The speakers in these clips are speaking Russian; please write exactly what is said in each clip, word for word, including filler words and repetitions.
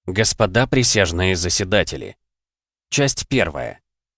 Господа присяжные заседатели. Часть первая.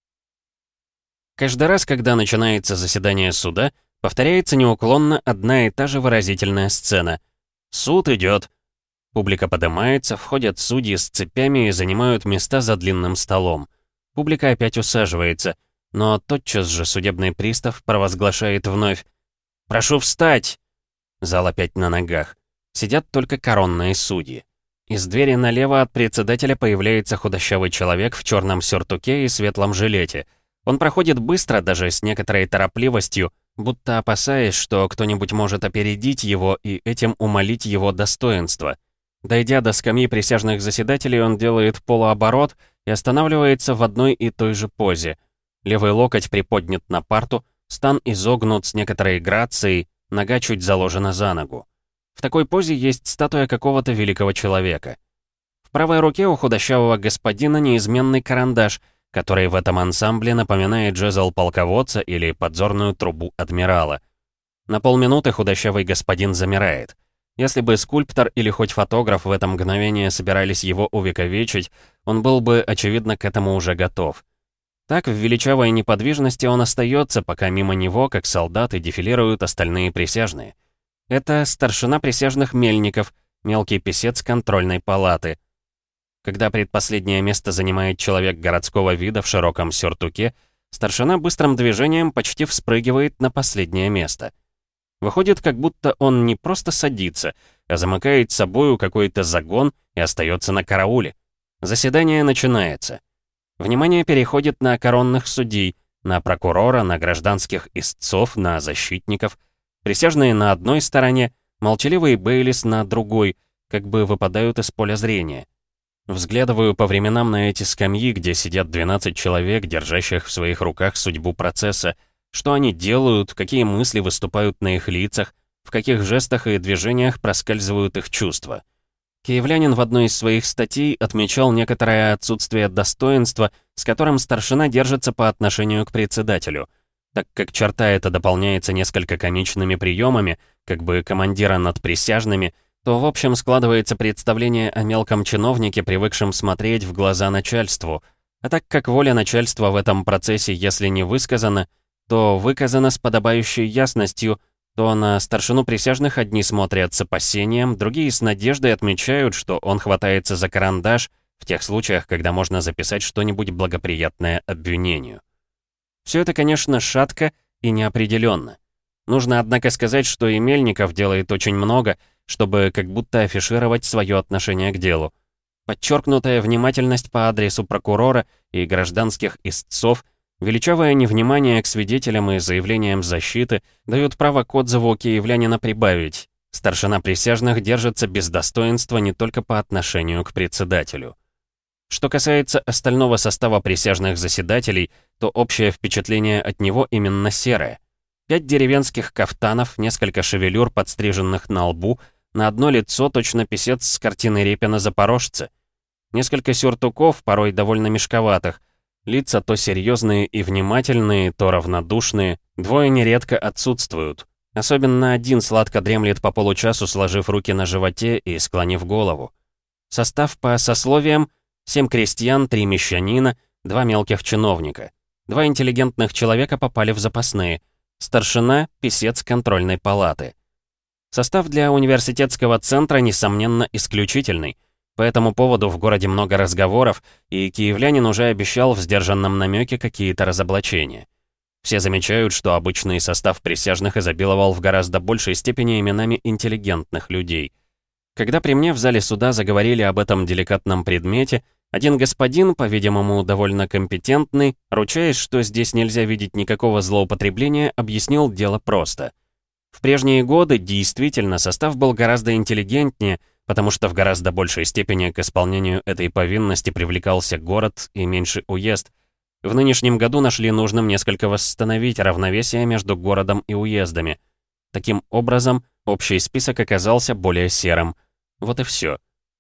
Каждый раз, когда начинается заседание суда, повторяется неуклонно одна и та же выразительная сцена. Суд идет. Публика поднимается, входят судьи с цепями и занимают места за длинным столом. Публика опять усаживается, но тотчас же судебный пристав провозглашает вновь: «Прошу встать!» Зал опять на ногах. Сидят только коронные судьи. Из двери налево от председателя появляется худощавый человек в черном сюртуке и светлом жилете. Он проходит быстро, даже с некоторой торопливостью, будто опасаясь, что кто-нибудь может опередить его и этим умалить его достоинство. Дойдя до скамьи присяжных заседателей, он делает полуоборот и останавливается в одной и той же позе. Левый локоть приподнят на парту, стан изогнут с некоторой грацией, нога чуть заложена за ногу. В такой позе есть статуя какого-то великого человека. В правой руке у худощавого господина неизменный карандаш, который в этом ансамбле напоминает жезл полководца или подзорную трубу адмирала. На полминуты худощавый господин замирает. Если бы скульптор или хоть фотограф в это мгновение собирались его увековечить, он был бы, очевидно, к этому уже готов. Так, в величавой неподвижности он остается, пока мимо него, как солдаты, дефилируют остальные присяжные. Это старшина присяжных Мельников, мелкий писец контрольной палаты. Когда предпоследнее место занимает человек городского вида в широком сюртуке, старшина быстрым движением почти вспрыгивает на последнее место. Выходит, как будто он не просто садится, а замыкает собою какой-то загон и остается на карауле. Заседание начинается. Внимание переходит на коронных судей, на прокурора, на гражданских истцов, на защитников. Присяжные на одной стороне, молчаливый бейлис на другой, как бы выпадают из поля зрения. Взглядываю по временам на эти скамьи, где сидят двенадцать человек, держащих в своих руках судьбу процесса. Что они делают, какие мысли выступают на их лицах, в каких жестах и движениях проскальзывают их чувства. Киевлянин в одной из своих статей отмечал некоторое отсутствие достоинства, с которым старшина держится по отношению к председателю. Так как черта эта дополняется несколько комичными приемами, как бы командира над присяжными, то в общем складывается представление о мелком чиновнике, привыкшем смотреть в глаза начальству. А так как воля начальства в этом процессе, если не высказана, то выказана с подобающей ясностью, то на старшину присяжных одни смотрят с опасением, другие с надеждой отмечают, что он хватается за карандаш в тех случаях, когда можно записать что-нибудь благоприятное обвинению. Все это, конечно, шатко и неопределенно. Нужно, однако, сказать, что и Мельников делает очень много, чтобы как будто афишировать свое отношение к делу. Подчеркнутая внимательность по адресу прокурора и гражданских истцов, величавое невнимание к свидетелям и заявлениям защиты дают право к отзыву киевлянина прибавить. Старшина присяжных держится без достоинства не только по отношению к председателю. Что касается остального состава присяжных заседателей, то общее впечатление от него именно серое. Пять деревенских кафтанов, несколько шевелюр, подстриженных на лбу, на одно лицо точно писец с картины Репина «Запорожцы». Несколько сюртуков, порой довольно мешковатых, лица то серьезные и внимательные, то равнодушные, двое нередко отсутствуют. Особенно один сладко дремлет по получасу, сложив руки на животе и склонив голову. Состав по сословиям: семь крестьян, три мещанина, два мелких чиновника. Два интеллигентных человека попали в запасные. Старшина, писец контрольной палаты. Состав для университетского центра, несомненно, исключительный. По этому поводу в городе много разговоров, и киевлянин уже обещал в сдержанном намеке какие-то разоблачения. Все замечают, что обычный состав присяжных изобиловал в гораздо большей степени именами интеллигентных людей. Когда при мне в зале суда заговорили об этом деликатном предмете, один господин, по-видимому, довольно компетентный, ручаясь, что здесь нельзя видеть никакого злоупотребления, объяснил дело просто. В прежние годы действительно состав был гораздо интеллигентнее, потому что в гораздо большей степени к исполнению этой повинности привлекался город и меньше уезд. В нынешнем году нашли нужным несколько восстановить равновесие между городом и уездами. Таким образом, общий список оказался более серым. Вот и все.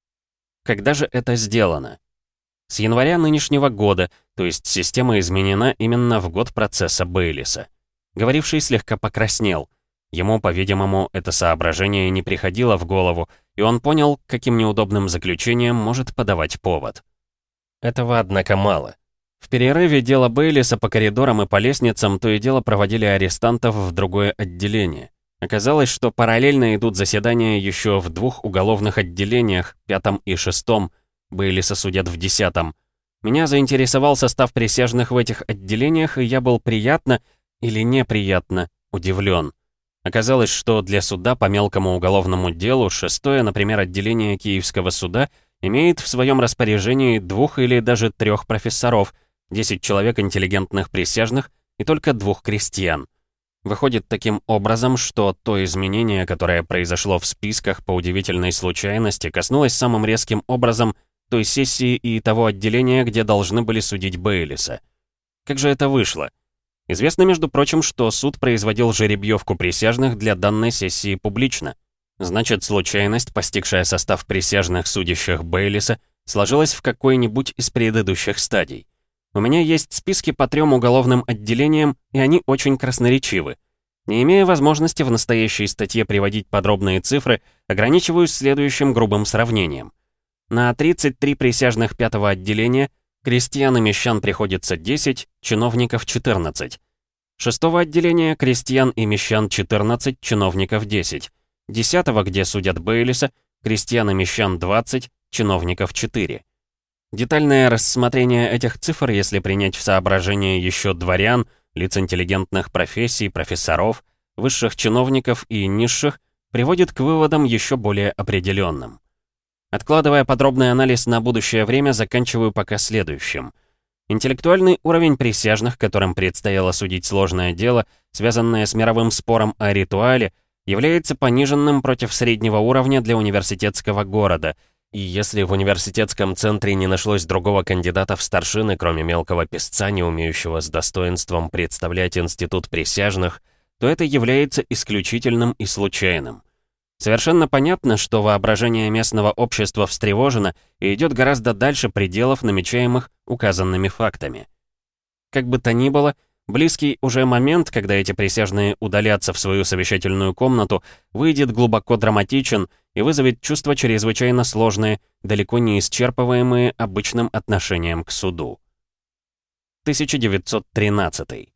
Когда же это сделано? С января нынешнего года, то есть система изменена именно в год процесса Бейлиса. Говоривший слегка покраснел. Ему, по-видимому, это соображение не приходило в голову, и он понял, каким неудобным заключением может подавать повод. Этого, однако, мало. В перерыве дела Бейлиса по коридорам и по лестницам то и дело проводили арестантов в другое отделение. Оказалось, что параллельно идут заседания еще в двух уголовных отделениях, пятом и шестом, Бейлиса судят в десятом. Меня заинтересовал состав присяжных в этих отделениях, и я был приятно или неприятно удивлен. Оказалось, что для суда по мелкому уголовному делу шестое, например, отделение Киевского суда имеет в своем распоряжении двух или даже трех профессоров, десять человек интеллигентных присяжных и только двух крестьян. Выходит таким образом, что то изменение, которое произошло в списках по удивительной случайности, коснулось самым резким образом той сессии и того отделения, где должны были судить Бейлиса. Как же это вышло? Известно, между прочим, что суд производил жеребьевку присяжных для данной сессии публично. Значит, случайность, постигшая состав присяжных, судящих Бейлиса, сложилась в какой-нибудь из предыдущих стадий. У меня есть списки по трем уголовным отделениям, и они очень красноречивы. Не имея возможности в настоящей статье приводить подробные цифры, ограничиваюсь следующим грубым сравнением. На тридцать три присяжных пятого отделения крестьян и мещан приходится десять, чиновников четырнадцать. Шестого отделения крестьян и мещан четырнадцать, чиновников десять. Десятого, где судят Бейлиса, крестьян и мещан двадцать, чиновников четыре. Детальное рассмотрение этих цифр, если принять в соображение еще дворян, лиц интеллигентных профессий, профессоров, высших чиновников и низших, приводит к выводам еще более определенным. Откладывая подробный анализ на будущее время, заканчиваю пока следующим. Интеллектуальный уровень присяжных, которым предстояло судить сложное дело, связанное с мировым спором о ритуале, является пониженным против среднего уровня для университетского города, и если в университетском центре не нашлось другого кандидата в старшины, кроме мелкого писца, не умеющего с достоинством представлять институт присяжных, то это является исключительным и случайным. Совершенно понятно, что воображение местного общества встревожено и идет гораздо дальше пределов, намечаемых указанными фактами. Как бы то ни было, близкий уже момент, когда эти присяжные удалятся в свою совещательную комнату, выйдет глубоко драматичен и вызовет чувства чрезвычайно сложные, далеко не исчерпываемые обычным отношением к суду. тысяча девятьсот тринадцатый.